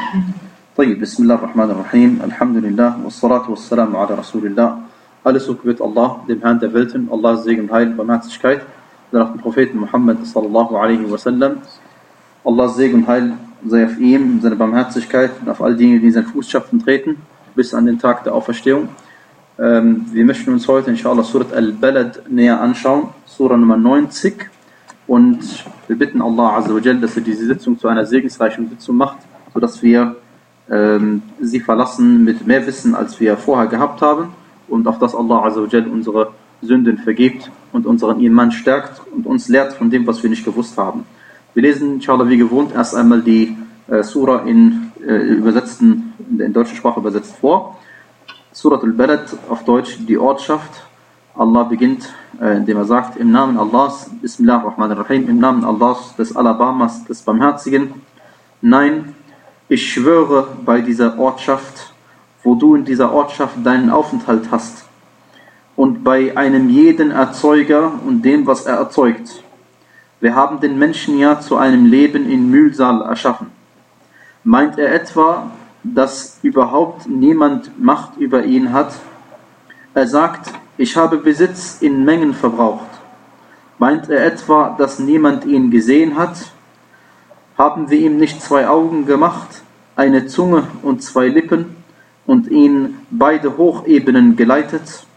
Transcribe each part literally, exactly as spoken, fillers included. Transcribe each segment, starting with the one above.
طيب, بسم الله الرحمن الرحيم, Alhamdulillah, wassalatu wassalamu ala Rasulillah. Alles Lob gebührt Allah, dem Herrn der Welten, Allahs Segen, Heil, Barmherzigkeit, nach dem Propheten Muhammad sallallahu alaihi wasallam. Allahs Segen und Heil sei auf ihm, seine Barmherzigkeit und auf all diejenigen, die in seine Fußstapfen treten, bis an den Tag der Auferstehung. Ähm, wir möchten uns heute inshallah Surat Al-Balad näher anschauen, Surah Nummer neunzig. Und wir bitten Allah Azza wa Jal, dass er diese Sitzung zu einer segensreichen Sitzung macht, sodass wir ähm, sie verlassen mit mehr Wissen, als wir vorher gehabt haben, und auch dass Allah Azza wa Jal unsere Sünden vergibt und unseren Iman stärkt und uns lehrt von dem, was wir nicht gewusst haben. Wir lesen inshallah wie gewohnt erst einmal die äh, Surah in, äh, übersetzten, in der deutschen Sprache übersetzt vor. Surat al-Balad, auf Deutsch die Ortschaft. Allah beginnt, äh, indem er sagt, im Namen Allahs, Bismillah ar-Rahman ar-Rahim, im Namen Allahs, des Alabamas, des Barmherzigen. Nein, ich schwöre bei dieser Ortschaft, wo du in dieser Ortschaft deinen Aufenthalt hast, und bei einem jeden Erzeuger und dem, was er erzeugt. Wir haben den Menschen ja zu einem Leben in Mühsal erschaffen. Meint er etwa, dass überhaupt niemand Macht über ihn hat? Er sagt, ich habe Besitz in Mengen verbraucht. Meint er etwa, dass niemand ihn gesehen hat? Haben wir ihm nicht zwei Augen gemacht, eine Zunge und zwei Lippen und ihn beide Hochebenen geleitet?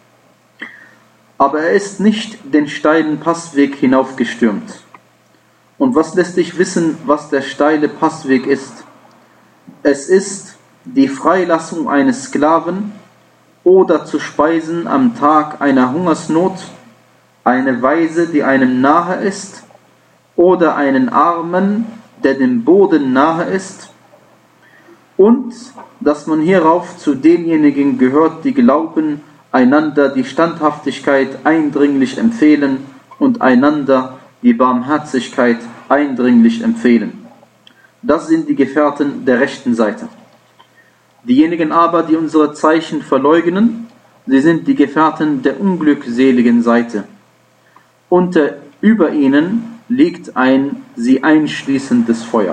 Aber er ist nicht den steilen Passweg hinaufgestürmt. Und was lässt dich wissen, was der steile Passweg ist? Es ist die Freilassung eines Sklaven oder zu speisen am Tag einer Hungersnot, eine Waise, die einem nahe ist, oder einen Armen, der dem Boden nahe ist, und dass man hierauf zu denjenigen gehört, die glauben, einander die Standhaftigkeit eindringlich empfehlen und einander die Barmherzigkeit eindringlich empfehlen. Das sind die Gefährten der rechten Seite. Diejenigen aber, die unsere Zeichen verleugnen, sie sind die Gefährten der unglückseligen Seite. Unter über ihnen liegt ein sie einschließendes Feuer.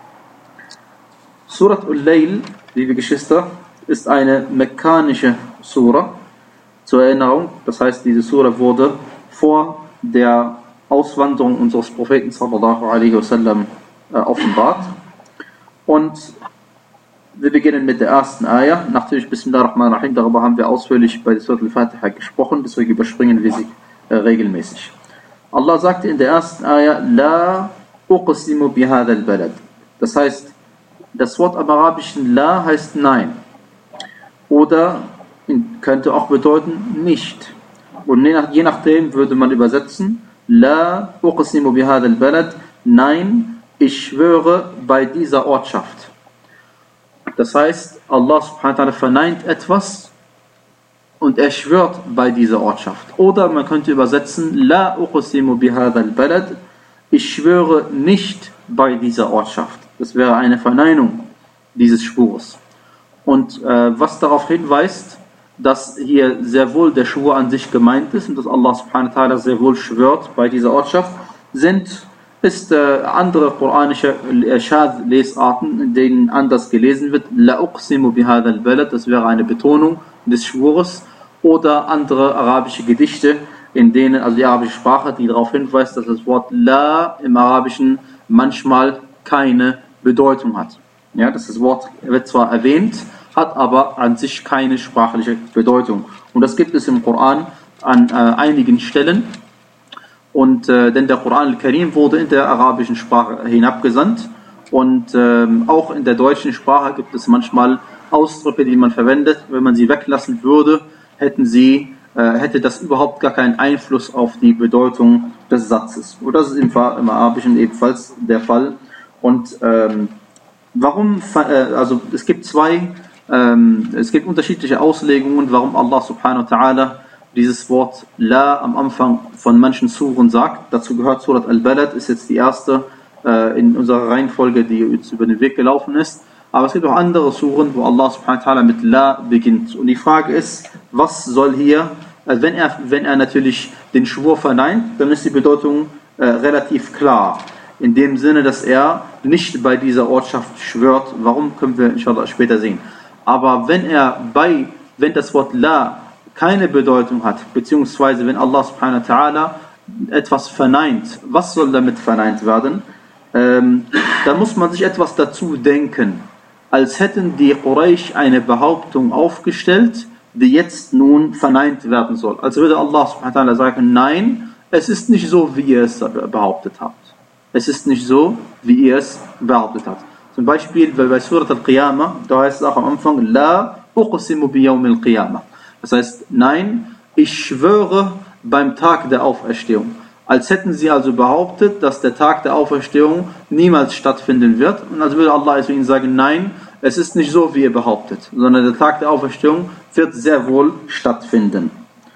Surat Al-Layl, liebe Geschwister, ist eine mekkanische Surah. Zur Erinnerung, das heißt, diese Surah wurde vor der Auswanderung unseres Propheten sallallahu alaihi wasallam äh, offenbart. Und wir beginnen mit der ersten Ayah. Natürlich Bismillah ar-Rahman ar-Rahim, darüber haben wir ausführlich bei der Surah Al-Fatiha gesprochen, deswegen überspringen wir sie äh, regelmäßig. Allah sagte in der ersten Ayah, La uqsimu bihadha al-balad. Das heißt, das Wort am Arabischen La heißt Nein. Oder könnte auch bedeuten nicht. Und je, nach, je nachdem würde man übersetzen, La uqsimu bihadha al-balad. Nein, ich schwöre bei dieser Ortschaft. Das heißt, Allah subhanahu wa ta'ala verneint etwas und er schwört bei dieser Ortschaft. Oder man könnte übersetzen, La uqsimu bihadha al-balad. Ich schwöre nicht bei dieser Ortschaft. Das wäre eine Verneinung dieses Schwurs. Und äh, was darauf hinweist, dass hier sehr wohl der Schwur an sich gemeint ist und dass Allah subhanahu wa ta'ala sehr wohl schwört bei dieser Ortschaft, sind ist äh, andere quranische äh, Schad-Lesarten, in denen anders gelesen wird, La uqsimu bihadha al-balad, das wäre eine Betonung des Schwures, oder andere arabische Gedichte, in denen, also die arabische Sprache, die darauf hinweist, dass das Wort La im Arabischen manchmal keine Bedeutung hat. Ja, das Wort wird zwar erwähnt, hat aber an sich keine sprachliche Bedeutung. Und das gibt es im Koran an äh, einigen Stellen. Und äh, denn der Koran al-Karim wurde in der arabischen Sprache hinabgesandt. Und ähm, auch in der deutschen Sprache gibt es manchmal Ausdrücke, die man verwendet. Wenn man sie weglassen würde, hätten sie, äh, hätte das überhaupt gar keinen Einfluss auf die Bedeutung des Satzes. Und das ist im, im Arabischen ebenfalls der Fall. Und ähm, warum, äh, also es gibt zwei, ähm, es gibt unterschiedliche Auslegungen, warum Allah subhanahu wa ta'ala dieses Wort La am Anfang von manchen Suren sagt. Dazu gehört Surat Al-Balad, ist jetzt die erste äh, in unserer Reihenfolge, die uns über den Weg gelaufen ist. Aber es gibt auch andere Suren, wo Allah subhanahu wa ta'ala mit La beginnt. Und die Frage ist, was soll hier, also wenn er, wenn er natürlich den Schwur verneint, dann ist die Bedeutung äh, relativ klar. in dem Sinne, dass er nicht bei dieser Ortschaft schwört. Warum, können wir inshallah später sehen. Aber wenn er bei, wenn das Wort La keine Bedeutung hat, beziehungsweise wenn Allah subhanahu wa ta'ala etwas verneint, was soll damit verneint werden? Ähm, da muss man sich etwas dazu denken, als hätten die Quraysh eine Behauptung aufgestellt, die jetzt nun verneint werden soll. Also würde Allah subhanahu wa ta'ala sagen, nein, es ist nicht so, wie ihr es behauptet habt. Es ist nicht so, wie ihr es behauptet habt. Zum Beispiel bei Surat al-Qiyamah, da heißt es auch am Anfang, La uqsimu bi yawm al-Qiyamah. Das heißt, nein, ich schwöre beim Tag der Auferstehung. Als hätten sie also behauptet, dass der Tag der Auferstehung niemals stattfinden wird. Und als würde Allah zu ihnen sagen, nein, es ist nicht so, wie ihr behauptet, sondern der Tag der Auferstehung wird sehr wohl stattfinden.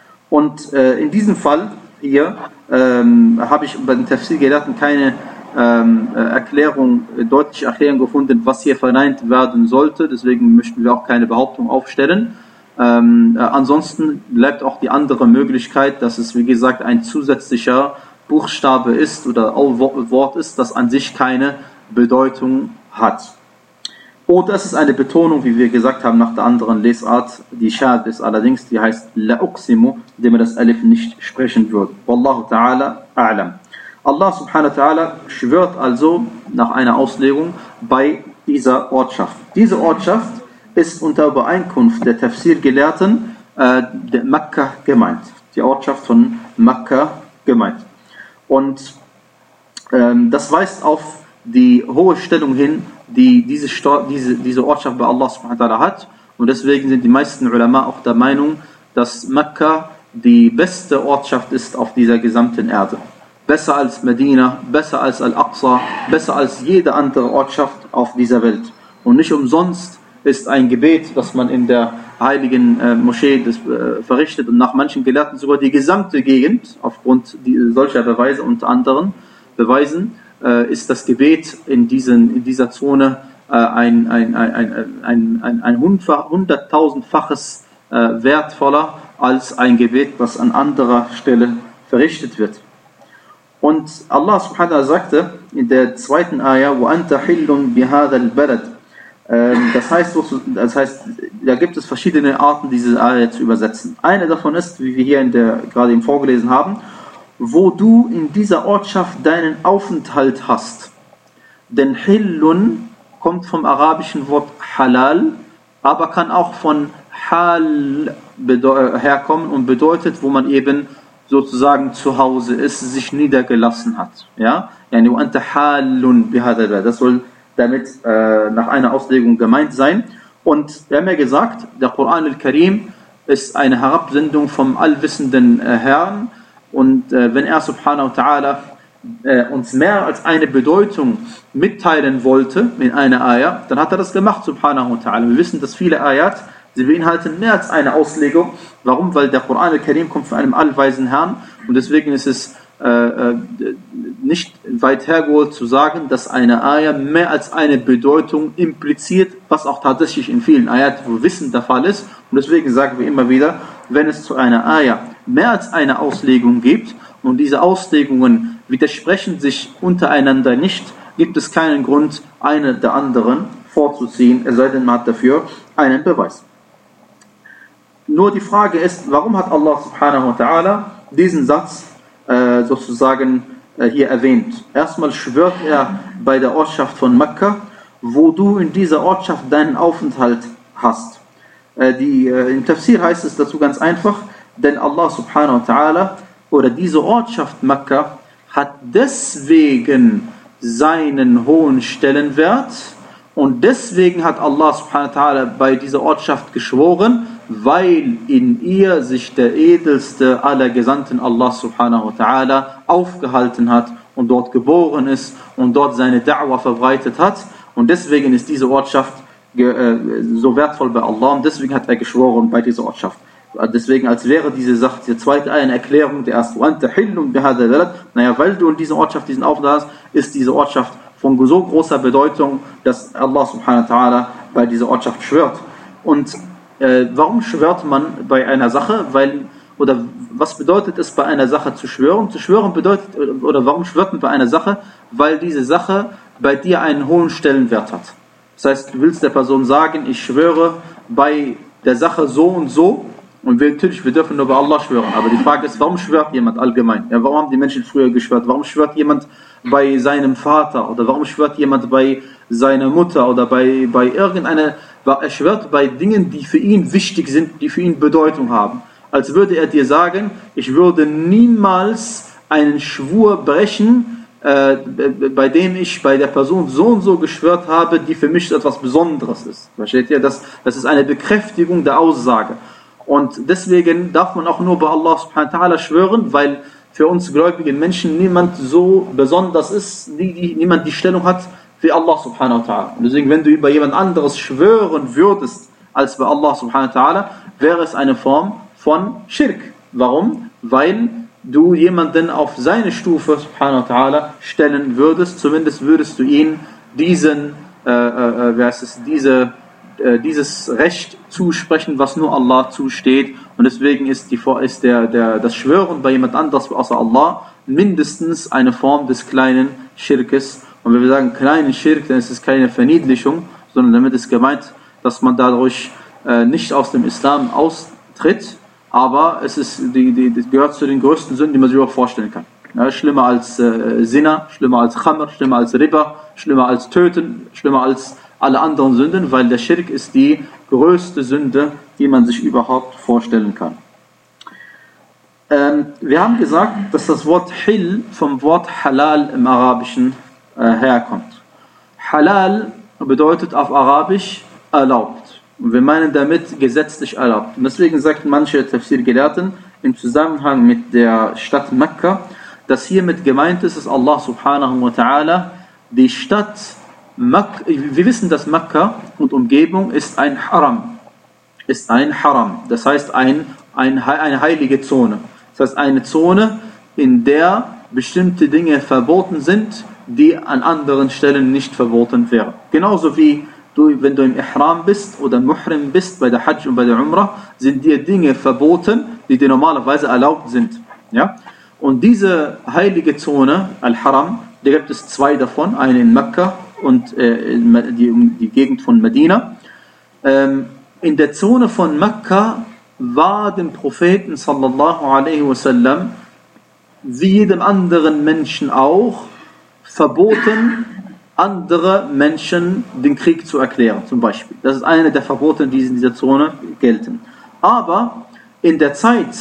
Und äh, in diesem Fall hier ähm, habe ich bei den Tafsir-Gelehrten keine ähm, Erklärung, deutliche Erklärung gefunden, was hier verneint werden sollte. Deswegen möchten wir auch keine Behauptung aufstellen. Ähm, äh, ansonsten bleibt auch die andere Möglichkeit, dass es, wie gesagt, ein zusätzlicher Buchstabe ist oder Wort ist, das an sich keine Bedeutung hat. Oder es ist eine Betonung, wie wir gesagt haben, nach der anderen Lesart, die Schad ist allerdings, die heißt La uqsimu, indem wir das Alif nicht sprechen würden. Wallahu ta'ala a'lam. Allah subhanahu wa ta'ala schwört also nach einer Auslegung bei dieser Ortschaft. Diese Ortschaft ist unter Übereinkunft der Tafsir-Gelehrten äh, der Mekka gemeint. Die Ortschaft von Mekka gemeint. Und ähm, das weist auf die hohe Stellung hin, die diese, diese, diese Ortschaft bei Allah subhanahu wa ta'ala hat. Und deswegen sind die meisten Ulama auch der Meinung, dass Mekka die beste Ortschaft ist auf dieser gesamten Erde. Besser als Medina, besser als Al-Aqsa, besser als jede andere Ortschaft auf dieser Welt. Und nicht umsonst ist ein Gebet, das man in der heiligen äh, Moschee des, äh, verrichtet und nach manchen Gelehrten sogar die gesamte Gegend, aufgrund die, solcher Beweise unter anderem beweisen, äh, ist das Gebet in, diesen, in dieser Zone äh, ein, ein, ein, ein, ein, ein, ein hunderttausendfaches äh, wertvoller als ein Gebet, das an anderer Stelle verrichtet wird. Und Allah subhanahu wa ta'ala sagte in der zweiten Ayah, وَأَنْتَ حِلٌّ بِهَذَا الْبَلَدِ. Das heißt, das heißt, da gibt es verschiedene Arten, diese Ayah zu übersetzen. Eine davon ist, wie wir hier in der, gerade eben vorgelesen haben, wo du in dieser Ortschaft deinen Aufenthalt hast. Denn Hillun kommt vom arabischen Wort Halal, aber kann auch von Hal herkommen und bedeutet, wo man eben sozusagen zu Hause ist, sich niedergelassen hat. Ja, yani wa anta halun bihadha. Das soll damit äh, nach einer Auslegung gemeint sein. Und wir haben ja gesagt, der Koran al-Karim ist eine Herabsendung vom allwissenden äh, Herrn. Und äh, wenn er subhanahu wa ta'ala äh, uns mehr als eine Bedeutung mitteilen wollte in einer Ayah, dann hat er das gemacht, subhanahu wa ta'ala. Wir wissen, dass viele Ayat, sie beinhalten mehr als eine Auslegung. Warum? Weil der Koran al-Karim kommt von einem allweisen Herrn und deswegen ist es äh, nicht weit hergeholt zu sagen, dass eine Ayah mehr als eine Bedeutung impliziert, was auch tatsächlich in vielen Ayat, wo Wissen der Fall ist. Und deswegen sagen wir immer wieder, wenn es zu einer Ayah mehr als eine Auslegung gibt und diese Auslegungen widersprechen sich untereinander nicht, gibt es keinen Grund, eine der anderen vorzuziehen, es sei denn, man hat dafür einen Beweis. Nur die Frage ist, warum hat Allah subhanahu wa ta'ala diesen Satz äh, sozusagen äh, hier erwähnt? Erstmal schwört er bei der Ortschaft von Mekka, wo du in dieser Ortschaft deinen Aufenthalt hast. Äh, die, äh, im Tafsir heißt es dazu ganz einfach, denn Allah subhanahu wa ta'ala oder diese Ortschaft Mekka hat deswegen seinen hohen Stellenwert und deswegen hat Allah subhanahu wa ta'ala bei dieser Ortschaft geschworen, weil in ihr sich der edelste aller Gesandten Allah subhanahu wa ta'ala aufgehalten hat und dort geboren ist und dort seine Da'wah verbreitet hat. Und deswegen ist diese Ortschaft so wertvoll bei Allah und deswegen hat er geschworen bei dieser Ortschaft. Deswegen, als wäre diese Sache, die zweite eine Erklärung, der erste, naja, weil du in dieser Ortschaft diesen Aufenthalt hast, ist diese Ortschaft von so großer Bedeutung, dass Allah subhanahu wa ta'ala bei dieser Ortschaft schwört. Und Äh, warum schwört man bei einer Sache? Weil, oder was bedeutet es, bei einer Sache zu schwören? Zu schwören bedeutet, oder warum schwört man bei einer Sache? Weil diese Sache bei dir einen hohen Stellenwert hat. Das heißt, du willst der Person sagen, ich schwöre bei der Sache so und so, und wir, natürlich, wir dürfen nur bei Allah schwören, aber die Frage ist, warum schwört jemand allgemein? Ja, warum haben die Menschen früher geschwört? Warum schwört jemand bei seinem Vater? Oder warum schwört jemand bei seiner Mutter? Oder bei, bei irgendeiner, er schwört bei Dingen, die für ihn wichtig sind, die für ihn Bedeutung haben. Als würde er dir sagen, ich würde niemals einen Schwur brechen, äh, bei dem ich bei der Person so und so geschwört habe, die für mich etwas Besonderes ist. Versteht ihr? Das, das ist eine Bekräftigung der Aussage. Und deswegen darf man auch nur bei Allah subhanahu wa ta'ala schwören, weil für uns gläubigen Menschen niemand so besonders ist, die, die, niemand die Stellung hat wie Allah subhanahu wa ta'ala. Und deswegen, wenn du über jemand anderes schwören würdest als bei Allah subhanahu wa ta'ala, wäre es eine Form von Schirk. Warum? Weil du jemanden auf seine Stufe subhanahu wa ta'ala stellen würdest, zumindest würdest du ihn diesen, äh, äh, wer ist es, diese dieses Recht zusprechen, was nur Allah zusteht, und deswegen ist, die, ist der, der, das Schwören bei jemand anderes außer Allah mindestens eine Form des kleinen Schirkes. Und wenn wir sagen kleinen Schirk, dann ist es keine Verniedlichung, sondern damit ist gemeint, dass man dadurch äh, nicht aus dem Islam austritt, aber es ist die, die, das gehört zu den größten Sünden, die man sich überhaupt vorstellen kann. Ja, schlimmer als äh, Zina, schlimmer als Khamr, schlimmer als Riba, schlimmer als Töten, schlimmer als alle anderen Sünden, weil der Schirk ist die größte Sünde, die man sich überhaupt vorstellen kann. Ähm, wir haben gesagt, dass das Wort Hil vom Wort Halal im Arabischen äh, herkommt. Halal bedeutet auf Arabisch erlaubt. Und wir meinen damit gesetzlich erlaubt. Und deswegen sagten manche Tafsir-Gelehrten im Zusammenhang mit der Stadt Mekka, dass hiermit gemeint ist, dass Allah subhanahu wa ta'ala die Stadt Mak- wir wissen, dass Mekka und Umgebung ist ein Haram. Ist ein Haram. Das heißt ein, ein, eine heilige Zone. Das heißt eine Zone, in der bestimmte Dinge verboten sind, die an anderen Stellen nicht verboten wären. Genauso wie du, wenn du im Ihram bist oder Muhrim bist, bei der Hajj und bei der Umrah, sind dir Dinge verboten, die dir normalerweise erlaubt sind. Ja? Und diese heilige Zone, Al-Haram, da gibt es zwei davon, eine in Mekka und äh, die, die Gegend von Medina. Ähm, in der Zone von Mekka war dem Propheten sallallahu alaihi wasallam wie jedem anderen Menschen auch verboten, andere Menschen den Krieg zu erklären, zum Beispiel. Das ist eine der Verbote, die in dieser Zone gelten. Aber in der Zeit,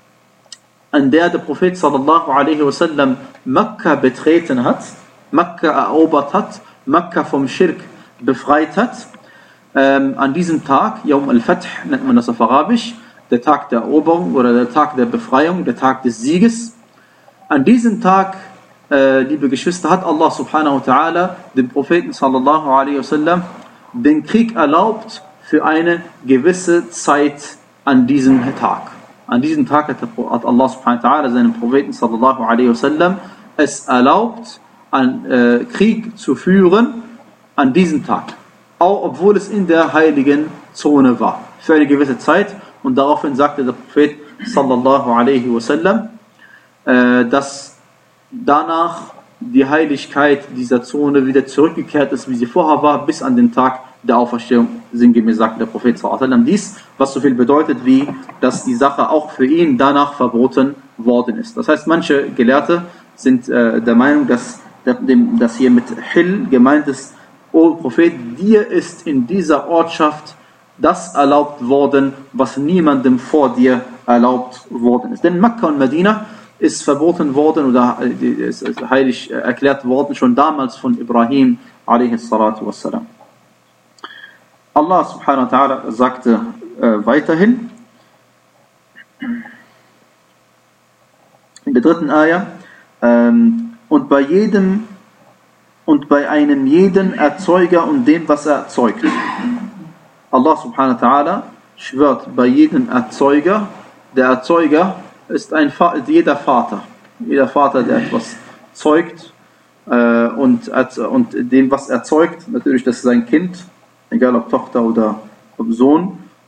an der der Prophet sallallahu alaihi wasallam Mekka betreten hat, Mekka erobert hat, Mekka vom Schirk befreit hat, ähm, an diesem Tag, Yawm al-Fath nennt man das auf Arabisch, der Tag der Eroberung oder der Tag der Befreiung, der Tag des Sieges. An diesem Tag, äh, liebe Geschwister, hat Allah subhanahu wa ta'ala dem Propheten sallallahu alaihi wasallam den Krieg erlaubt für eine gewisse Zeit an diesem Tag. An diesem Tag hat Allah subhanahu wa ta'ala seinem Propheten sallallahu alaihi wasallam es erlaubt, einen äh, Krieg zu führen an diesem Tag. Auch obwohl es in der heiligen Zone war. Für eine gewisse Zeit. Und daraufhin sagte der Prophet sallallahu alaihi wasallam, äh, dass danach die Heiligkeit dieser Zone wieder zurückgekehrt ist, wie sie vorher war, bis an den Tag der Auferstehung, sinngemäß sagte der Prophet sallallahu alaihi wasallam dies, was so viel bedeutet, wie dass die Sache auch für ihn danach verboten worden ist. Das heißt, manche Gelehrte sind äh, der Meinung, dass, dass hier mit Hil gemeint ist, O Prophet, dir ist in dieser Ortschaft das erlaubt worden, was niemandem vor dir erlaubt worden ist. Denn Mekka und Medina ist verboten worden oder ist heilig erklärt worden, schon damals von Ibrahim alaihi salatu wassalam. Allah subhanahu wa ta'ala sagte äh, weiterhin in der dritten Ayah, ähm, und bei jedem und bei einem jeden Erzeuger und dem, was er erzeugt. Allah subhanahu wa ta'ala schwört bei jedem Erzeuger. Der Erzeuger ist ein Fa- jeder Vater. Jeder Vater, der etwas zeugt äh, und, und dem, was erzeugt, natürlich, das ist sein Kind, egal ob Tochter oder ob Sohn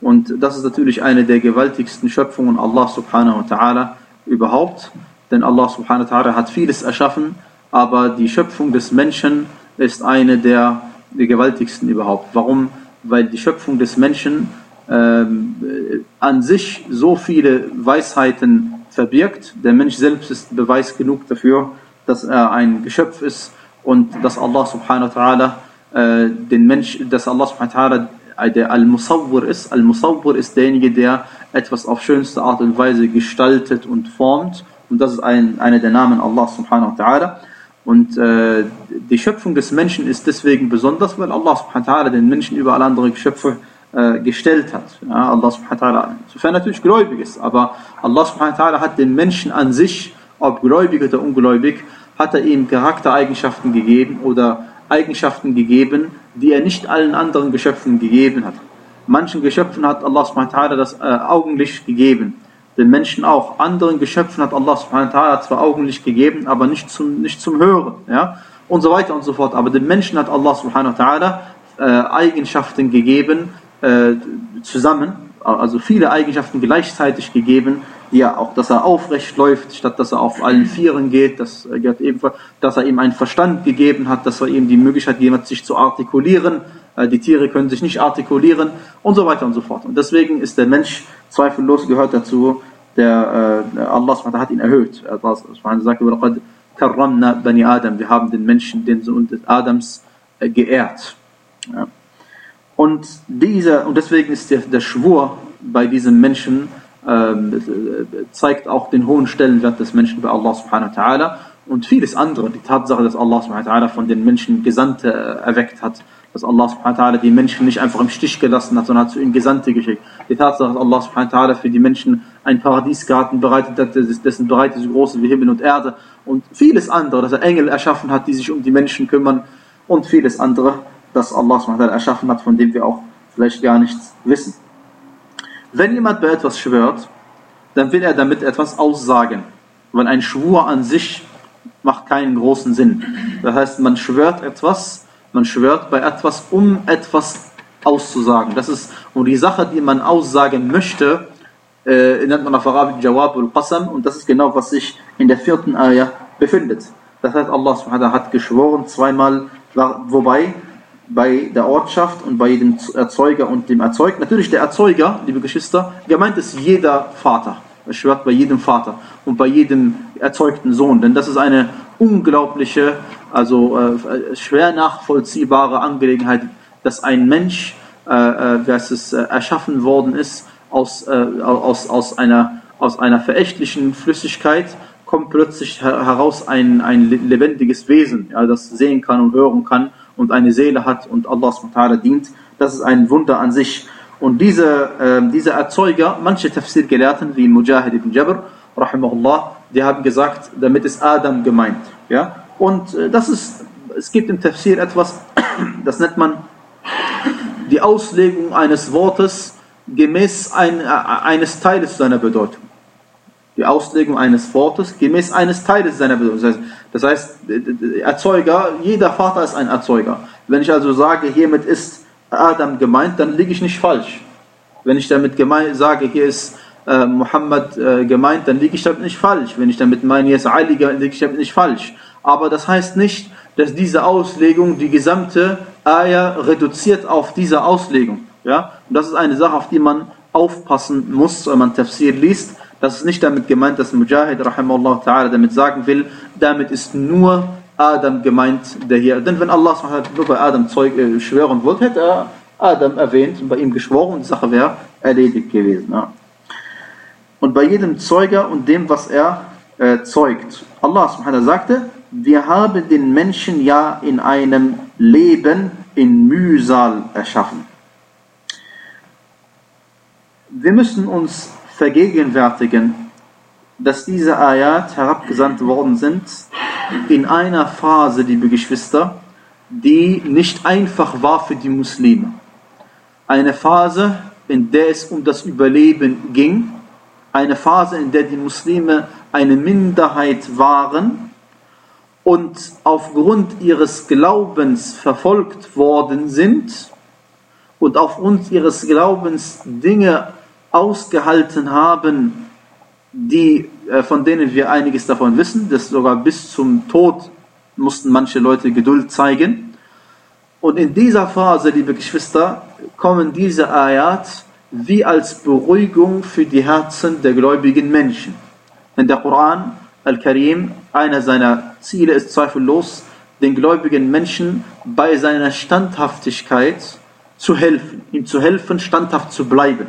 Und das ist natürlich eine der gewaltigsten Schöpfungen Allah subhanahu wa ta'ala überhaupt. Denn Allah subhanahu wa ta'ala hat vieles erschaffen, aber die Schöpfung des Menschen ist eine der, der gewaltigsten überhaupt. Warum? Weil die Schöpfung des Menschen ähm, an sich so viele Weisheiten verbirgt. Der Mensch selbst ist Beweis genug dafür, dass er ein Geschöpf ist und dass Allah subhanahu wa ta'ala äh, den Mensch, dass Allah subhanahu wa ta'ala der Al-Musawwir ist. Al-Musawwir ist derjenige, der etwas auf schönste Art und Weise gestaltet und formt. Und das ist ein, einer der Namen Allah subhanahu wa ta'ala. Und äh, die Schöpfung des Menschen ist deswegen besonders, weil Allah subhanahu wa ta'ala den Menschen über alle anderen Geschöpfe äh, gestellt hat. Ja, Allah subhanahu wa ta'ala, sofern natürlich gläubig ist, aber Allah subhanahu wa ta'ala hat den Menschen an sich, ob gläubig oder ungläubig, hat er ihm Charaktereigenschaften gegeben oder Eigenschaften gegeben, die er nicht allen anderen Geschöpfen gegeben hat. Manchen Geschöpfen hat Allah subhanahu wa ta'ala das äh, Augenlicht gegeben. Den Menschen auch. Anderen Geschöpfen hat Allah subhanahu wa ta'ala zwar Augenlicht gegeben, aber nicht zum, nicht zum Hören. Ja? Und so weiter und so fort. Aber den Menschen hat Allah subhanahu wa ta'ala äh, Eigenschaften gegeben, äh, zusammen, also viele Eigenschaften gleichzeitig gegeben, ja, auch, dass er aufrecht läuft, statt dass er auf allen Vieren geht, dass, dass er ihm einen Verstand gegeben hat, dass er ihm die Möglichkeit gegeben hat, sich zu artikulieren, die Tiere können sich nicht artikulieren und so weiter und so fort. Und deswegen ist der Mensch zweifellos gehört dazu, der äh, Allah hat ihn erhöht. Allah sagt, wir haben den Menschen, den Sohn des Adams, äh, geehrt. Ja. Und, dieser, und deswegen ist der, der Schwur bei diesem Menschen ähm, zeigt auch den hohen Stellenwert des Menschen bei Allah subhanahu wa ta'ala und vieles andere. Die Tatsache, dass Allah subhanahu wa ta'ala von den Menschen Gesandte äh, erweckt hat, dass Allah subhanahu wa ta'ala die Menschen nicht einfach im Stich gelassen hat, sondern hat zu ihnen Gesandte geschickt. Die Tatsache, dass Allah subhanahu wa ta'ala für die Menschen einen Paradiesgarten bereitet hat, dessen Breite so groß ist wie Himmel und Erde und vieles andere, dass er Engel erschaffen hat, die sich um die Menschen kümmern und vieles andere, das Allah subhanahu wa ta'ala erschaffen hat, von dem wir auch vielleicht gar nichts wissen. Wenn jemand bei etwas schwört, dann will er damit etwas aussagen, weil ein Schwur an sich macht keinen großen Sinn. Das heißt, man schwört etwas, man schwört bei etwas, um etwas auszusagen. Das ist, und die Sache, die man aussagen möchte, äh, nennt man auf Arabisch Jawab al-Qasam, und das ist genau, was sich in der vierten Ayah befindet. Das heißt, Allah subhanahu wa ta'ala hat geschworen zweimal, wobei bei der Ortschaft und bei dem Erzeuger und dem Erzeugten. Natürlich der Erzeuger, liebe Geschwister, gemeint ist jeder Vater. Er schwört bei jedem Vater und bei jedem erzeugten Sohn. Denn das ist eine unglaubliche, also äh, schwer nachvollziehbare Angelegenheit, dass ein Mensch, äh, äh, das es äh, erschaffen worden ist, aus, äh, aus, aus, einer, aus einer verächtlichen Flüssigkeit kommt plötzlich heraus ein, ein lebendiges Wesen, ja, das sehen kann und hören kann und eine Seele hat und Allah subhanahu wa ta'ala dient. Das ist ein Wunder an sich. Und diese, äh, diese Erzeuger, manche Tafsir-Gelehrten wie Mujahid ibn Jabr, rahimahullah, die haben gesagt, damit ist Adam gemeint. Ja? Und äh, das ist, es gibt im Tafsir etwas, das nennt man die Auslegung eines Wortes gemäß ein, äh, eines Teiles seiner Bedeutung. Die Auslegung eines Wortes gemäß eines Teiles seiner Bedeutung. Das heißt, Erzeuger, jeder Vater ist ein Erzeuger. Wenn ich also sage, hiermit ist Adam gemeint, dann liege ich nicht falsch. Wenn ich damit gemeint, sage, hier ist äh, Muhammad äh, gemeint, dann liege ich damit nicht falsch. Wenn ich damit meine, hier ist Ali gemeint, liege ich damit nicht falsch. Aber das heißt nicht, dass diese Auslegung die gesamte Ayah reduziert auf diese Auslegung. Ja? Und das ist eine Sache, auf die man aufpassen muss, wenn man Tafsir liest. Das ist nicht damit gemeint, dass Mujahid rahimahullah ta'ala damit sagen will, damit ist nur Adam gemeint, der hier. Denn wenn Allah nur bei Adam Zeug, äh, schwören wollte, hätte er Adam erwähnt und bei ihm geschworen und die Sache wäre erledigt gewesen. Ja. Und bei jedem Zeuger und dem, was er äh, zeugt. Allah subhanahu sagte, wir haben den Menschen ja in einem Leben in Mühsal erschaffen. Wir müssen uns vergegenwärtigen, dass diese Ayat herabgesandt worden sind in einer Phase, liebe Geschwister, die nicht einfach war für die Muslime. Eine Phase, in der es um das Überleben ging, eine Phase, in der die Muslime eine Minderheit waren und aufgrund ihres Glaubens verfolgt worden sind und aufgrund ihres Glaubens Dinge ausgehalten haben, die, äh, von denen wir einiges davon wissen, dass sogar bis zum Tod mussten manche Leute Geduld zeigen. Und in dieser Phase, liebe Geschwister, kommen diese Ayat wie als Beruhigung für die Herzen der gläubigen Menschen. In der Koran Al-Karim, einer seiner Ziele ist zweifellos, den gläubigen Menschen bei seiner Standhaftigkeit zu helfen, ihm zu helfen, standhaft zu bleiben.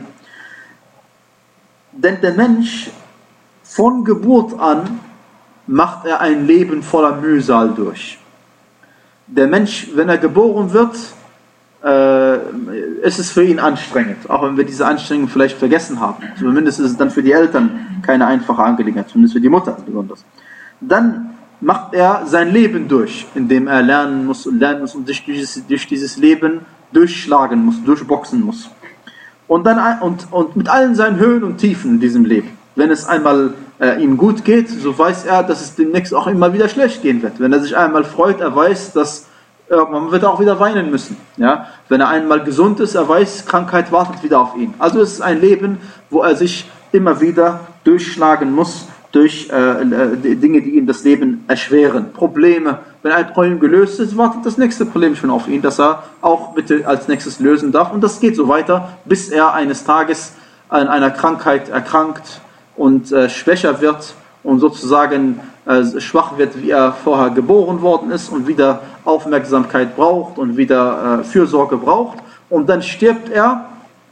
Denn der Mensch, von Geburt an, macht er ein Leben voller Mühsal durch. Der Mensch, wenn er geboren wird, äh, ist es für ihn anstrengend, auch wenn wir diese Anstrengung vielleicht vergessen haben. Zumindest ist es dann für die Eltern keine einfache Angelegenheit, zumindest für die Mutter besonders. Dann macht er sein Leben durch, indem er lernen muss und lernen muss und durch dieses, durch dieses Leben durchschlagen muss, durchboxen muss. Und, dann, und, und mit allen seinen Höhen und Tiefen in diesem Leben. Wenn es einmal äh, ihm gut geht, so weiß er, dass es demnächst auch immer wieder schlecht gehen wird. Wenn er sich einmal freut, er weiß, dass irgendwann wird er auch wieder weinen müssen. Ja? Wenn er einmal gesund ist, er weiß, Krankheit wartet wieder auf ihn. Also es ist ein Leben, wo er sich immer wieder durchschlagen muss durch äh, die Dinge, die ihm das Leben erschweren. Probleme. Wenn ein Problem gelöst ist, wartet das nächste Problem schon auf ihn, das er auch bitte als nächstes lösen darf. Und das geht so weiter, bis er eines Tages an einer Krankheit erkrankt und äh, schwächer wird und sozusagen äh, schwach wird, wie er vorher geboren worden ist und wieder Aufmerksamkeit braucht und wieder äh, Fürsorge braucht. Und dann stirbt er,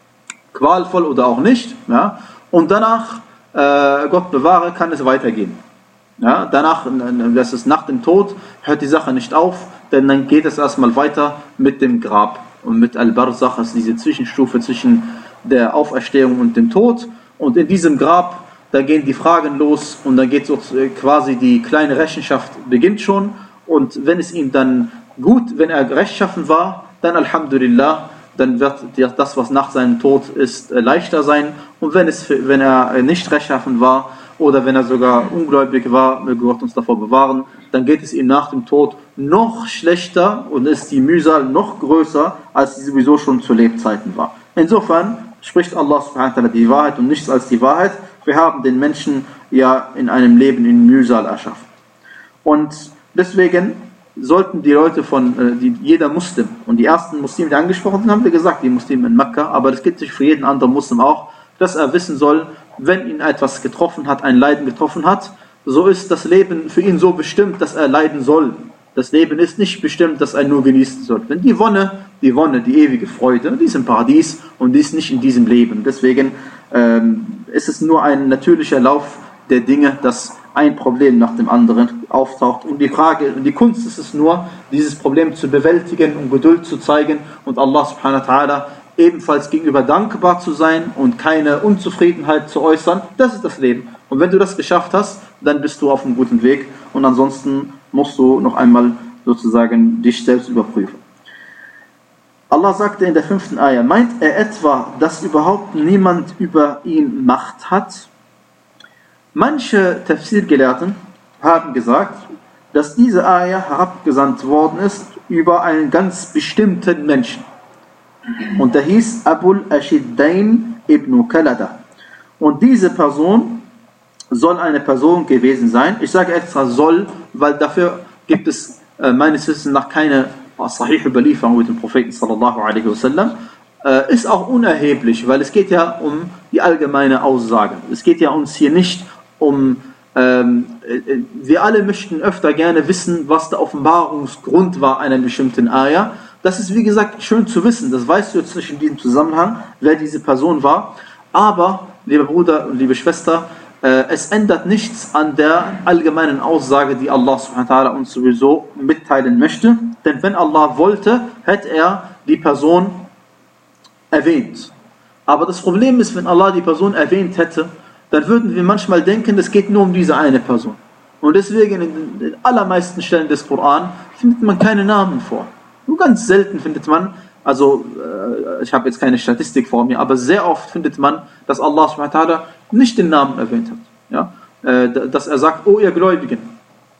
qualvoll oder auch nicht, ja, und danach, äh, Gott bewahre, kann es weitergehen. Ja, danach, das ist nach dem Tod, hört die Sache nicht auf, denn dann geht es erstmal weiter mit dem Grab und mit Al-Barzakh, also diese Zwischenstufe zwischen der Auferstehung und dem Tod. Und in diesem Grab, da gehen die Fragen los und dann geht so quasi die kleine Rechenschaft beginnt schon. Und wenn es ihm dann gut, wenn er rechtschaffen war, dann Alhamdulillah, dann wird das, was nach seinem Tod ist, leichter sein. Und wenn, es, wenn er nicht rechtschaffen war oder wenn er sogar ungläubig war, möge Gott uns davor bewahren, dann geht es ihm nach dem Tod noch schlechter und ist die Mühsal noch größer, als sie sowieso schon zu Lebzeiten war. Insofern spricht Allah subhanahu wa ta'ala die Wahrheit und nichts als die Wahrheit. Wir haben den Menschen ja in einem Leben in Mühsal erschaffen. Und deswegen sollten die Leute von, äh, die, jeder Muslim, und die ersten Muslime, die angesprochen sind, haben wir gesagt, die Muslime in Mekka, aber das gilt sich für jeden anderen Muslim auch, dass er wissen soll, wenn ihn etwas getroffen hat, ein Leiden getroffen hat, so ist das Leben für ihn so bestimmt, dass er leiden soll. Das Leben ist nicht bestimmt, dass er nur genießen soll. Denn die Wonne, die Wonne, die ewige Freude, die ist im Paradies und die ist nicht in diesem Leben. Deswegen ähm, ist es nur ein natürlicher Lauf der Dinge, dass ein Problem nach dem anderen auftaucht. Und die Frage, und die Kunst ist es nur, dieses Problem zu bewältigen und Geduld zu zeigen und Allah subhanahu wa ta'ala ebenfalls gegenüber dankbar zu sein und keine Unzufriedenheit zu äußern. Das ist das Leben. Und wenn du das geschafft hast, dann bist du auf einem guten Weg. Und ansonsten musst du noch einmal sozusagen dich selbst überprüfen. Allah sagte in der fünften Ayah, meint er etwa, dass überhaupt niemand über ihn Macht hat? Manche Tafsir-Gelehrten haben gesagt, dass diese Ayah herabgesandt worden ist über einen ganz bestimmten Menschen. Und der hieß Abul Ashiddain ibn Kalada. Und diese Person soll eine Person gewesen sein. Ich sage extra soll, weil dafür gibt es äh, meines Wissens nach keine sahih Überlieferung mit dem Propheten sallallahu alaihi wasallam. Äh, ist auch unerheblich, weil es geht ja um die allgemeine Aussage. Es geht ja uns hier nicht um, ähm, äh, wir alle möchten öfter gerne wissen, was der Offenbarungsgrund war einer bestimmten Ayah. Das ist wie gesagt schön zu wissen, das weißt du jetzt nicht in diesem Zusammenhang, wer diese Person war. Aber, lieber Bruder und liebe Schwester, äh, es ändert nichts an der allgemeinen Aussage, die Allah subhanahu wa ta'ala uns sowieso mitteilen möchte. Denn wenn Allah wollte, hätte er die Person erwähnt. Aber das Problem ist, wenn Allah die Person erwähnt hätte, dann würden wir manchmal denken, es geht nur um diese eine Person. Und deswegen in den allermeisten Stellen des Koran findet man keine Namen vor. Nur ganz selten findet man, also äh, ich habe jetzt keine Statistik vor mir, aber sehr oft findet man, dass Allah subhanahu wa ta'ala nicht den Namen erwähnt hat. Ja? Äh, dass er sagt, oh ihr Gläubigen.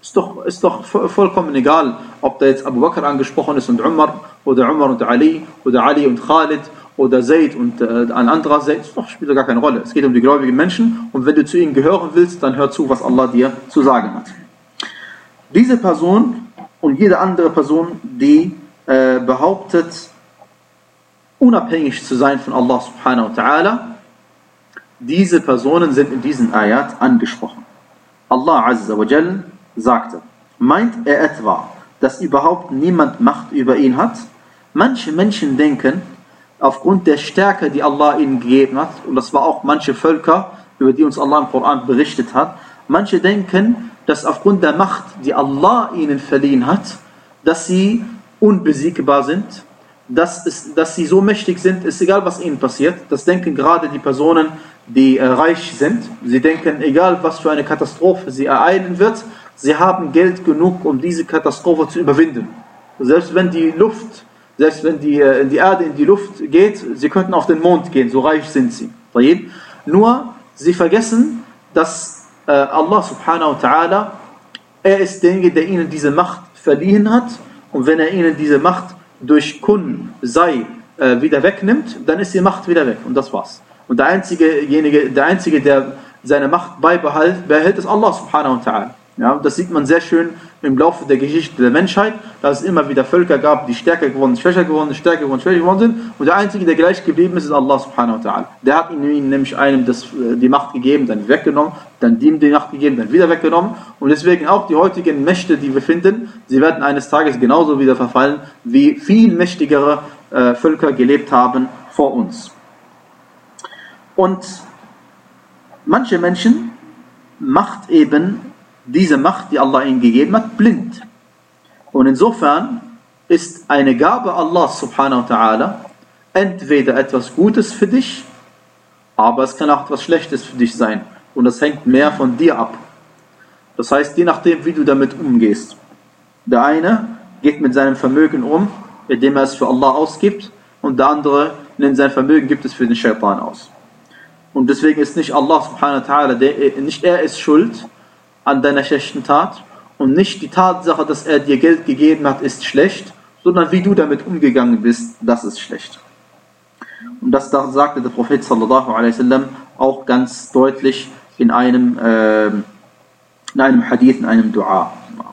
Ist doch, ist doch vollkommen egal, ob da jetzt Abu Bakr angesprochen ist und Umar oder Umar und Ali oder Ali und Khalid oder Zaid und äh, ein anderer Zaid. Das spielt doch gar keine Rolle. Es geht um die gläubigen Menschen und wenn du zu ihnen gehören willst, dann hör zu, was Allah dir zu sagen hat. Diese Person und jede andere Person, die äh, behauptet, unabhängig zu sein von Allah subhanahu wa ta'ala, diese Personen sind in diesen Ayat angesprochen. Allah azza wa jal sagte, meint er etwa, dass überhaupt niemand Macht über ihn hat? Manche Menschen denken, aufgrund der Stärke, die Allah ihnen gegeben hat, und das war auch manche Völker, über die uns Allah im Koran berichtet hat, manche denken, dass aufgrund der Macht, die Allah ihnen verliehen hat, dass sie unbesiegbar sind, dass, es, dass sie so mächtig sind, ist egal, was ihnen passiert. Das denken gerade die Personen, die äh, reich sind. Sie denken, egal, was für eine Katastrophe sie ereilen wird, sie haben Geld genug, um diese Katastrophe zu überwinden. Selbst wenn die Luft, selbst wenn die, äh, die Erde in die Luft geht, sie könnten auf den Mond gehen, so reich sind sie. Nur, sie vergessen, dass äh, Allah subhanahu wa ta'ala, er ist derjenige, der ihnen diese Macht verliehen hat, und wenn er ihnen diese Macht durch Kun, sei, äh, wieder wegnimmt, dann ist die Macht wieder weg und das war's. Und der einzige, der einzige, der seine Macht beibehält, behält, ist Allah subhanahu wa ta'ala. Ja, das sieht man sehr schön im Laufe der Geschichte der Menschheit, dass es immer wieder Völker gab, die stärker geworden, schwächer geworden, stärker geworden, schwächer geworden sind. Und der einzige, der gleich geblieben ist, ist Allah subhanahu wa ta'ala. Der hat ihnen nämlich einem das, die Macht gegeben, dann weggenommen, dann ihm die Macht gegeben, dann wieder weggenommen. Und deswegen auch die heutigen Mächte, die wir finden, sie werden eines Tages genauso wieder verfallen, wie viel mächtigere äh, Völker gelebt haben vor uns. Und manche Menschen macht eben diese Macht, die Allah ihnen gegeben hat, blind. Und insofern ist eine Gabe Allah subhanahu wa ta'ala entweder etwas Gutes für dich, aber es kann auch etwas Schlechtes für dich sein. Und das hängt mehr von dir ab. Das heißt, je nachdem, wie du damit umgehst. Der eine geht mit seinem Vermögen um, indem er es für Allah ausgibt, und der andere nimmt sein Vermögen, gibt es für den Shaitan aus. Und deswegen ist nicht Allah subhanahu wa ta'ala, der, nicht er ist schuld an deiner schlechten Tat, und nicht die Tatsache, dass er dir Geld gegeben hat, ist schlecht, sondern wie du damit umgegangen bist, das ist schlecht. Und das sagte der Prophet sallallahu alaihi wasallam auch ganz deutlich in einem, äh, in einem Hadith, in einem Dua.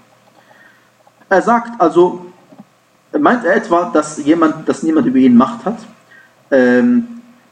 Er sagt also, meint er etwa, dass jemand, dass niemand über ihn Macht hat? Ähm,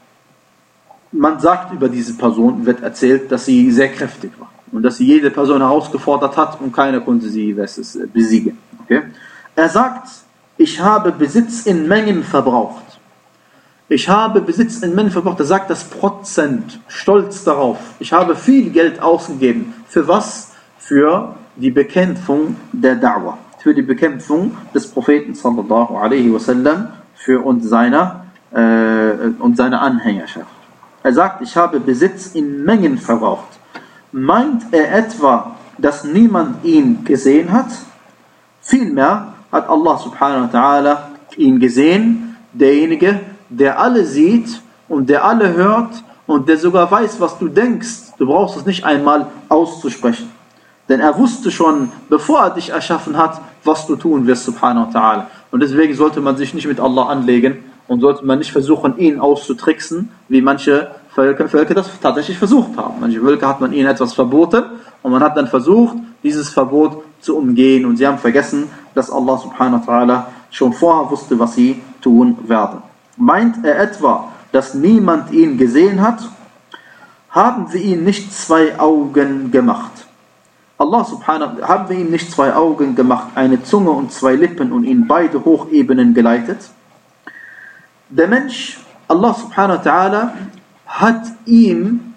man sagt über diese Person, wird erzählt, dass sie sehr kräftig war. Und dass sie jede Person herausgefordert hat und keiner konnte sie besiegen. Okay? Er sagt, ich habe Besitz in Mengen verbraucht. Ich habe Besitz in Mengen verbraucht. Er sagt das Prozent, stolz darauf. Ich habe viel Geld ausgegeben. Für was? Für die Bekämpfung der Da'wah. Für die Bekämpfung des Propheten sallallahu alaihi wasallam, für und seiner, äh, und seiner Anhängerschaft. Er sagt, ich habe Besitz in Mengen verbraucht. Meint er etwa, dass niemand ihn gesehen hat? Vielmehr hat Allah subhanahu wa ta'ala ihn gesehen, derjenige, der alle sieht und der alle hört und der sogar weiß, was du denkst. Du brauchst es nicht einmal auszusprechen. Denn er wusste schon, bevor er dich erschaffen hat, was du tun wirst, subhanahu wa ta'ala. Und deswegen sollte man sich nicht mit Allah anlegen und sollte man nicht versuchen, ihn auszutricksen, wie manche Völker, Völker das tatsächlich versucht haben. Manche Völker hat man ihnen etwas verboten und man hat dann versucht, dieses Verbot zu umgehen, und sie haben vergessen, dass Allah subhanahu wa ta'ala schon vorher wusste, was sie tun werden. Meint er etwa, dass niemand ihn gesehen hat? Haben wir ihm nicht zwei Augen gemacht? Allah subhanahu, haben wir ihm nicht zwei Augen gemacht, eine Zunge und zwei Lippen und ihn beide Hochebenen geleitet? Der Mensch, Allah subhanahu wa ta'ala, hat ihm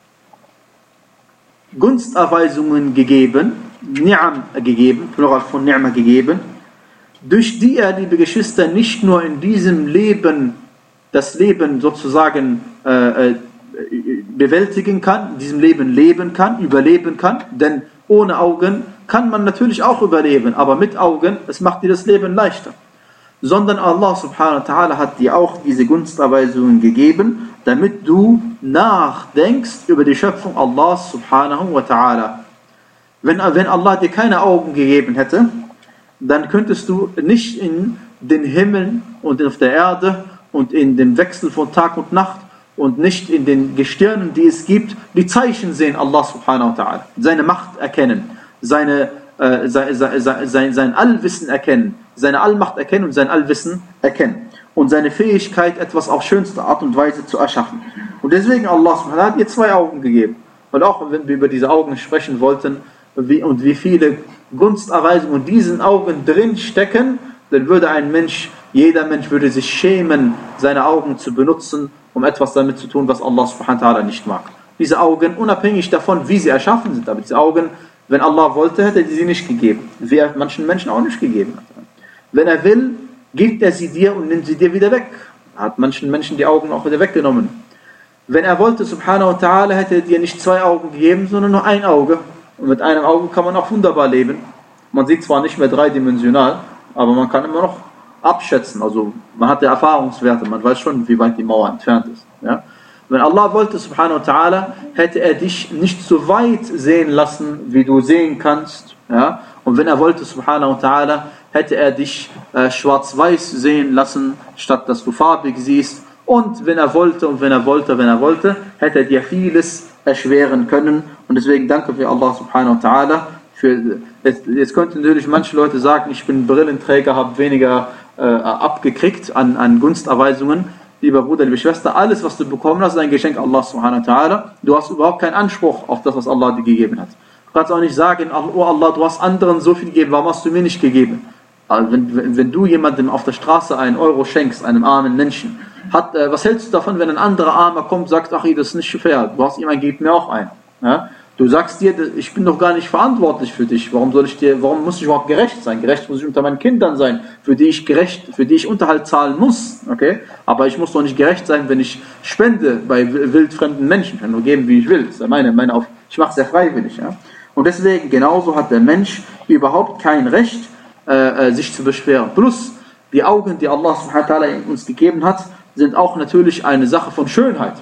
Gunsterweisungen gegeben, Ni'am gegeben, Plural von Ni'ma gegeben, durch die er, liebe Geschwister, nicht nur in diesem Leben, das Leben sozusagen äh, bewältigen kann, in diesem Leben leben kann, überleben kann, denn ohne Augen kann man natürlich auch überleben, aber mit Augen, es macht dir das Leben leichter. Sondern Allah subhanahu wa ta'ala hat dir auch diese Gunsterweisungen gegeben, damit du nachdenkst über die Schöpfung Allah subhanahu wa ta'ala. Wenn, wenn Allah dir keine Augen gegeben hätte, dann könntest du nicht in den Himmel und auf der Erde und in dem Wechsel von Tag und Nacht und nicht in den Gestirnen, die es gibt, die Zeichen sehen, Allah subhanahu wa ta'ala, seine Macht erkennen, seine, äh, sein, sein, sein, sein Allwissen erkennen, seine Allmacht erkennen und sein Allwissen erkennen und seine Fähigkeit, etwas auf schönste Art und Weise zu erschaffen. Und deswegen Allah subhanahu wa ta'ala hat dir zwei Augen gegeben. Und auch wenn wir über diese Augen sprechen wollten wie, und wie viele Gunsterweisungen in diesen Augen drin stecken, dann würde ein Mensch, jeder Mensch würde sich schämen, seine Augen zu benutzen, um etwas damit zu tun, was Allah subhanahu wa ta'ala nicht mag. Diese Augen, unabhängig davon, wie sie erschaffen sind, aber diese Augen, wenn Allah wollte, hätte er sie nicht gegeben, wie er manchen Menschen auch nicht gegeben hat. Wenn er will, gibt er sie dir und nimmt sie dir wieder weg. Er hat manchen Menschen die Augen auch wieder weggenommen. Wenn er wollte, subhanahu wa ta'ala, hätte er dir nicht zwei Augen gegeben, sondern nur ein Auge. Und mit einem Auge kann man auch wunderbar leben. Man sieht zwar nicht mehr dreidimensional, aber man kann immer noch abschätzen. Also man hat ja Erfahrungswerte, man weiß schon, wie weit die Mauer entfernt ist. Ja? Wenn Allah wollte, subhanahu wa ta'ala, hätte er dich nicht so weit sehen lassen, wie du sehen kannst. Ja? Und wenn er wollte, subhanahu wa ta'ala, hätte er dich äh, schwarz-weiß sehen lassen, statt dass du farbig siehst. Und wenn er wollte und wenn er wollte, wenn er wollte, hätte er dir vieles erschweren können. Und deswegen danke für Allah subhanahu wa ta'ala. Für, jetzt, jetzt könnten natürlich manche Leute sagen, ich bin Brillenträger, habe weniger äh, abgekriegt an, an Gunsterweisungen. Lieber Bruder, liebe Schwester, alles was du bekommen hast, ist ein Geschenk Allah subhanahu wa ta'ala. Du hast überhaupt keinen Anspruch auf das, was Allah dir gegeben hat. Du kannst auch nicht sagen, oh Allah, du hast anderen so viel gegeben, warum hast du mir nicht gegeben? Also wenn, wenn, wenn du jemandem auf der Straße einen Euro schenkst, einem armen Menschen, hat, äh, was hältst du davon, wenn ein anderer Armer kommt und sagt, ach, das ist nicht fair, du hast ihm einen, gib mir auch einen. Ja? Du sagst dir, ich bin doch gar nicht verantwortlich für dich, warum soll ich dir, warum muss ich überhaupt gerecht sein? Gerecht muss ich unter meinen Kindern sein, für die ich gerecht, für die ich Unterhalt zahlen muss, okay? Aber ich muss doch nicht gerecht sein, wenn ich spende bei wildfremden Menschen, ich kann nur geben, wie ich will, das ist meine, meine auf, ich mache es ja freiwillig, ja? Und deswegen, genauso hat der Mensch überhaupt kein Recht, äh, sich zu beschweren. Plus, die Augen, die Allah subhanahu wa ta'ala uns gegeben hat, sind auch natürlich eine Sache von Schönheit.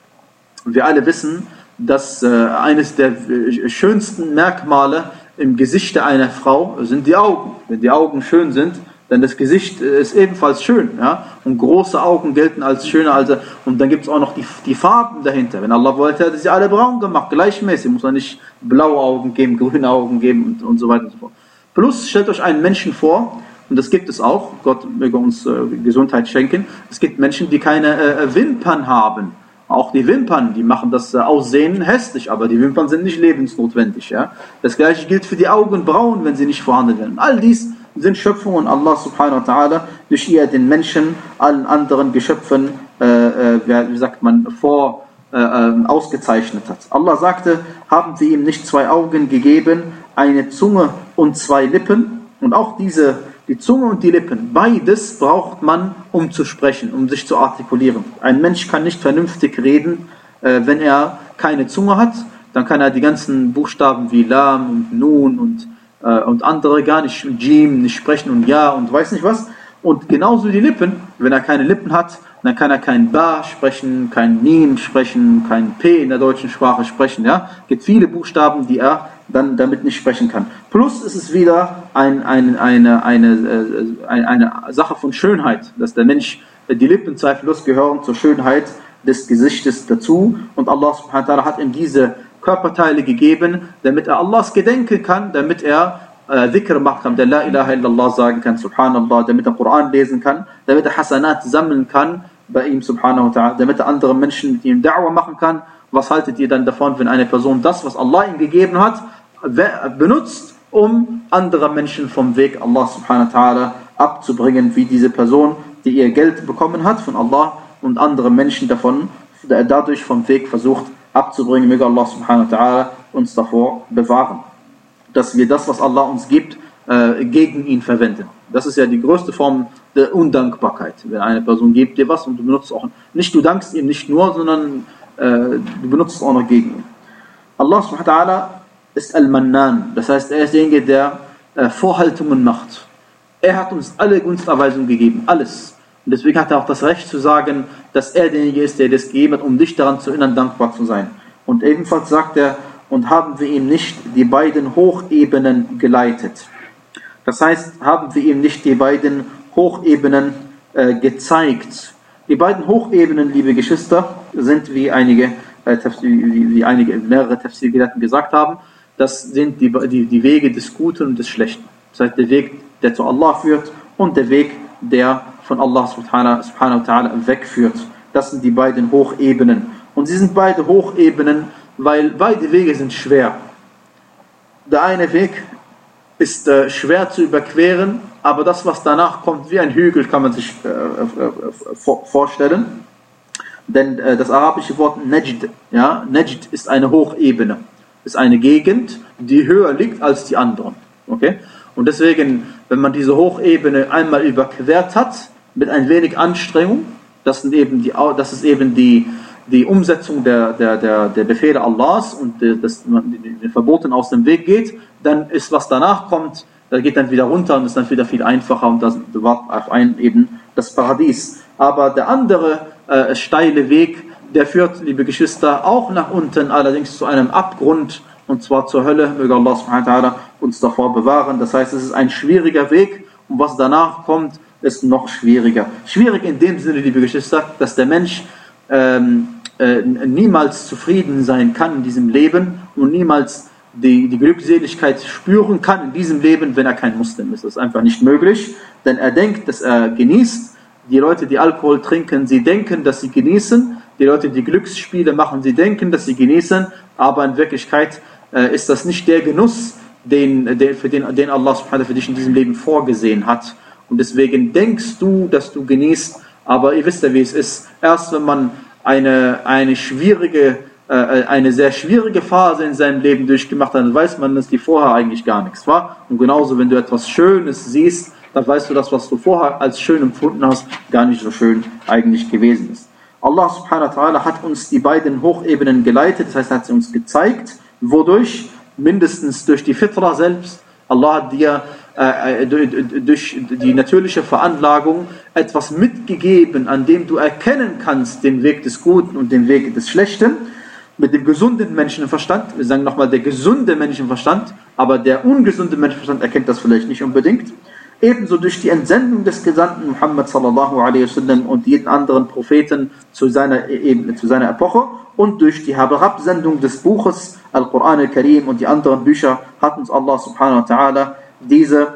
Und wir alle wissen, dass äh, eines der äh, schönsten Merkmale im Gesicht einer Frau sind die Augen. Wenn die Augen schön sind, dann das Gesicht äh, ist ebenfalls schön. Ja? Und große Augen gelten als schöner. Also, und dann gibt es auch noch die, die Farben dahinter. Wenn Allah wollte, hätte sie alle braun gemacht, gleichmäßig. Muss man nicht blaue Augen geben, grüne Augen geben und, und so weiter und so fort. Plus, stellt euch einen Menschen vor, und das gibt es auch, Gott möge uns äh, Gesundheit schenken, es gibt Menschen, die keine äh, Wimpern haben. Auch die Wimpern, die machen das äh, Aussehen hässlich, aber die Wimpern sind nicht lebensnotwendig. Ja? Das gleiche gilt für die Augenbrauen, wenn sie nicht vorhanden sind. All dies sind Schöpfungen Allah subhanahu wa ta'ala, durch die er den Menschen, allen anderen Geschöpfen, äh, äh, wie sagt man, vor äh, äh, ausgezeichnet hat. Allah sagte, haben wir ihm nicht zwei Augen gegeben, eine Zunge und zwei Lippen, und auch diese Die Zunge und die Lippen, beides braucht man, um zu sprechen, um sich zu artikulieren. Ein Mensch kann nicht vernünftig reden, äh, wenn er keine Zunge hat. Dann kann er die ganzen Buchstaben wie Lam und Nun und, äh, und andere gar nicht, Jim nicht sprechen und Ja und weiß nicht was. Und genauso die Lippen, wenn er keine Lippen hat, dann kann er kein Ba sprechen, kein Mim sprechen, kein P in der deutschen Sprache sprechen. Ja? Es gibt viele Buchstaben, die er dann damit nicht sprechen kann. Plus ist es wieder ein, ein, eine, eine, eine, eine Sache von Schönheit, dass der Mensch, die Lippen zweifellos gehören zur Schönheit des Gesichtes dazu. Und Allah subhanahu wa ta'ala hat ihm diese Körperteile gegeben, damit er Allahs gedenken kann, damit er äh, Dhikr machen kann, der La ilaha illallah sagen kann, subhanallah, damit er Koran lesen kann, damit er Hasanat sammeln kann bei ihm subhanahu wa ta'ala, damit er andere Menschen mit ihm Da'wah machen kann. Was haltet ihr dann davon, wenn eine Person das, was Allah ihm gegeben hat, benutzt, um andere Menschen vom Weg Allah subhanahu wa ta'ala abzubringen, wie diese Person, die ihr Geld bekommen hat von Allah und andere Menschen davon, dadurch vom Weg versucht abzubringen. Möge Allah subhanahu wa ta'ala uns davor bewahren, dass wir das, was Allah uns gibt, äh, gegen ihn verwenden. Das ist ja die größte Form der Undankbarkeit. Wenn eine Person gibt dir was und du benutzt auch nicht, du dankst ihm nicht nur, sondern äh, du benutzt es auch noch gegen ihn. Allah subhanahu wa ta'ala ist Al-Mannan, das heißt, er ist derjenige, der äh, Vorhaltungen macht. Er hat uns alle Gunsterweisungen gegeben, alles. Und deswegen hat er auch das Recht zu sagen, dass er derjenige ist, der das gegeben hat, um dich daran zu erinnern, dankbar zu sein. Und ebenfalls sagt er, und haben wir ihm nicht die beiden Hochebenen geleitet. Das heißt, haben wir ihm nicht die beiden Hochebenen äh, gezeigt. Die beiden Hochebenen, liebe Geschwister, sind wie einige, äh, wie, wie einige mehrere Tafsir-Gelehrten gesagt haben, das sind die, die, die Wege des Guten und des Schlechten. Das heißt, der Weg, der zu Allah führt und der Weg, der von Allah subhanahu wa ta'ala wegführt. Das sind die beiden Hochebenen. Und sie sind beide Hochebenen, weil beide Wege sind schwer. Der eine Weg ist äh, schwer zu überqueren, aber das, was danach kommt, wie ein Hügel, kann man sich äh, äh, äh, vorstellen. Denn äh, das arabische Wort Najd, ja, Najd ist eine Hochebene, ist eine Gegend, die höher liegt als die anderen. Okay? Und deswegen, wenn man diese Hochebene einmal überquert hat, mit ein wenig Anstrengung, das, sind eben die, das ist eben die, die Umsetzung der, der, der, der Befehle Allahs und dass man den Verboten aus dem Weg geht, dann ist, was danach kommt, da geht dann wieder runter und ist dann wieder viel einfacher und das wartet auf einen eben das Paradies. Aber der andere äh, steile Weg, der führt, liebe Geschwister, auch nach unten, allerdings zu einem Abgrund, und zwar zur Hölle. Möge Allah subhanahu wa ta'ala uns davor bewahren. Das heißt, es ist ein schwieriger Weg und was danach kommt, ist noch schwieriger. Schwierig in dem Sinne, liebe Geschwister, dass der Mensch ähm, äh, niemals zufrieden sein kann in diesem Leben und niemals die, die Glückseligkeit spüren kann in diesem Leben, wenn er kein Muslim ist. Das ist einfach nicht möglich, denn er denkt, dass er genießt. Die Leute, die Alkohol trinken, sie denken, dass sie genießen. Die Leute, die Glücksspiele machen, sie denken, dass sie genießen. Aber in Wirklichkeit äh, ist das nicht der Genuss, den, den, für den, den Allah subhanahu für dich in diesem Leben vorgesehen hat. Und deswegen denkst du, dass du genießt, aber ihr wisst ja, wie es ist. Erst wenn man eine, eine schwierige, äh, eine sehr schwierige Phase in seinem Leben durchgemacht hat, dann weiß man, dass die vorher eigentlich gar nichts war. Und genauso, wenn du etwas Schönes siehst, dann weißt du, dass was du vorher als schön empfunden hast, gar nicht so schön eigentlich gewesen ist. Allah subhanahu wa ta'ala hat uns die beiden Hochebenen geleitet, das heißt, er hat sie uns gezeigt, wodurch? Mindestens durch die Fitra selbst. Allah hat dir äh, durch die natürliche Veranlagung etwas mitgegeben, an dem du erkennen kannst, den Weg des Guten und den Weg des Schlechten, mit dem gesunden Menschenverstand. Wir sagen nochmal, der gesunde Menschenverstand, aber der ungesunde Menschenverstand erkennt das vielleicht nicht unbedingt. Ebenso durch die Entsendung des Gesandten Muhammad sallallahu alaihi wasallam und jeden anderen Propheten zu seiner, eben, zu seiner Epoche und durch die Herabsendung des Buches Al-Quran al-Karim und die anderen Bücher hat uns Allah subhanahu wa ta'ala diese,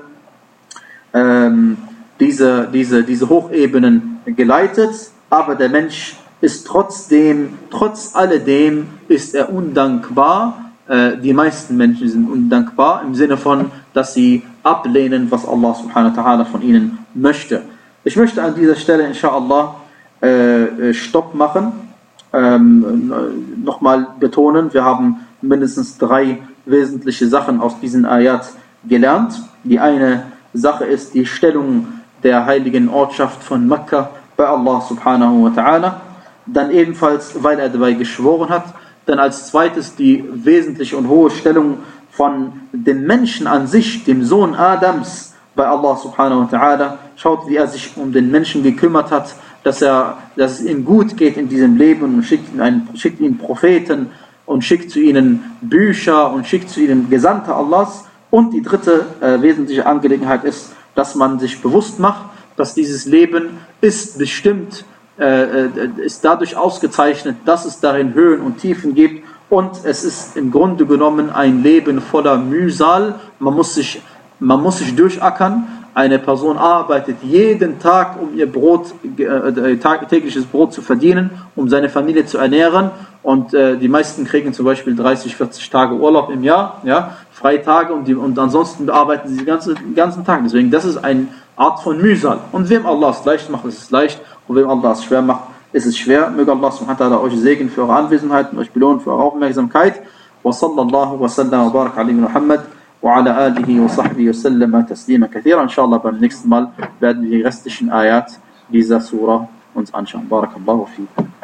ähm, diese, diese, diese Hochebenen geleitet, aber der Mensch ist trotzdem, trotz alledem ist er undankbar. Die meisten Menschen sind undankbar im Sinne von, dass sie ablehnen, was Allah subhanahu wa ta'ala von ihnen möchte. Ich möchte an dieser Stelle inshallah äh, Stopp machen, ähm, nochmal betonen, wir haben mindestens drei wesentliche Sachen aus diesen Ayat gelernt. Die eine Sache ist die Stellung der heiligen Ortschaft von Mekka bei Allah subhanahu wa ta'ala. Dann ebenfalls, weil er dabei geschworen hat. Dann als zweites die wesentliche und hohe Stellung von dem Menschen an sich, dem Sohn Adams bei Allah subhanahu wa ta'ala. Schaut, wie er sich um den Menschen gekümmert hat, dass, er, dass es ihm gut geht in diesem Leben und schickt, einen, schickt ihm Propheten und schickt zu ihnen Bücher und schickt zu ihnen Gesandte Allahs. Und die dritte äh, wesentliche Angelegenheit ist, dass man sich bewusst macht, dass dieses Leben ist bestimmt, äh, ist dadurch ausgezeichnet, dass es darin Höhen und Tiefen gibt und es ist im Grunde genommen ein Leben voller Mühsal. Man muss sich, man muss sich durchackern. Eine Person arbeitet jeden Tag, um ihr Brot, äh, tägliches Brot zu verdienen, um seine Familie zu ernähren. Und äh, die meisten kriegen zum Beispiel dreißig, vierzig Tage Urlaub im Jahr, ja, Freitage, und, die, und ansonsten arbeiten sie den ganzen, den ganzen Tag. Deswegen, das ist eine Art von Mühsal. Und wem Allah es leicht macht, ist es leicht. Und wem Allah es schwer macht, ist es schwer. Möge Allah subhanahu wa ta'ala euch segnen für eure Anwesenheit und euch belohnen für eure Aufmerksamkeit. Wa sallallahu wa sallam wa barak ala Muhammad wa ala alihi wa sahbihi wa sallam taslima kathira. Inshallah beim nächsten Mal werden wir die restlichen Ayat dieser Surah uns anschauen. Barakallahu fiikum.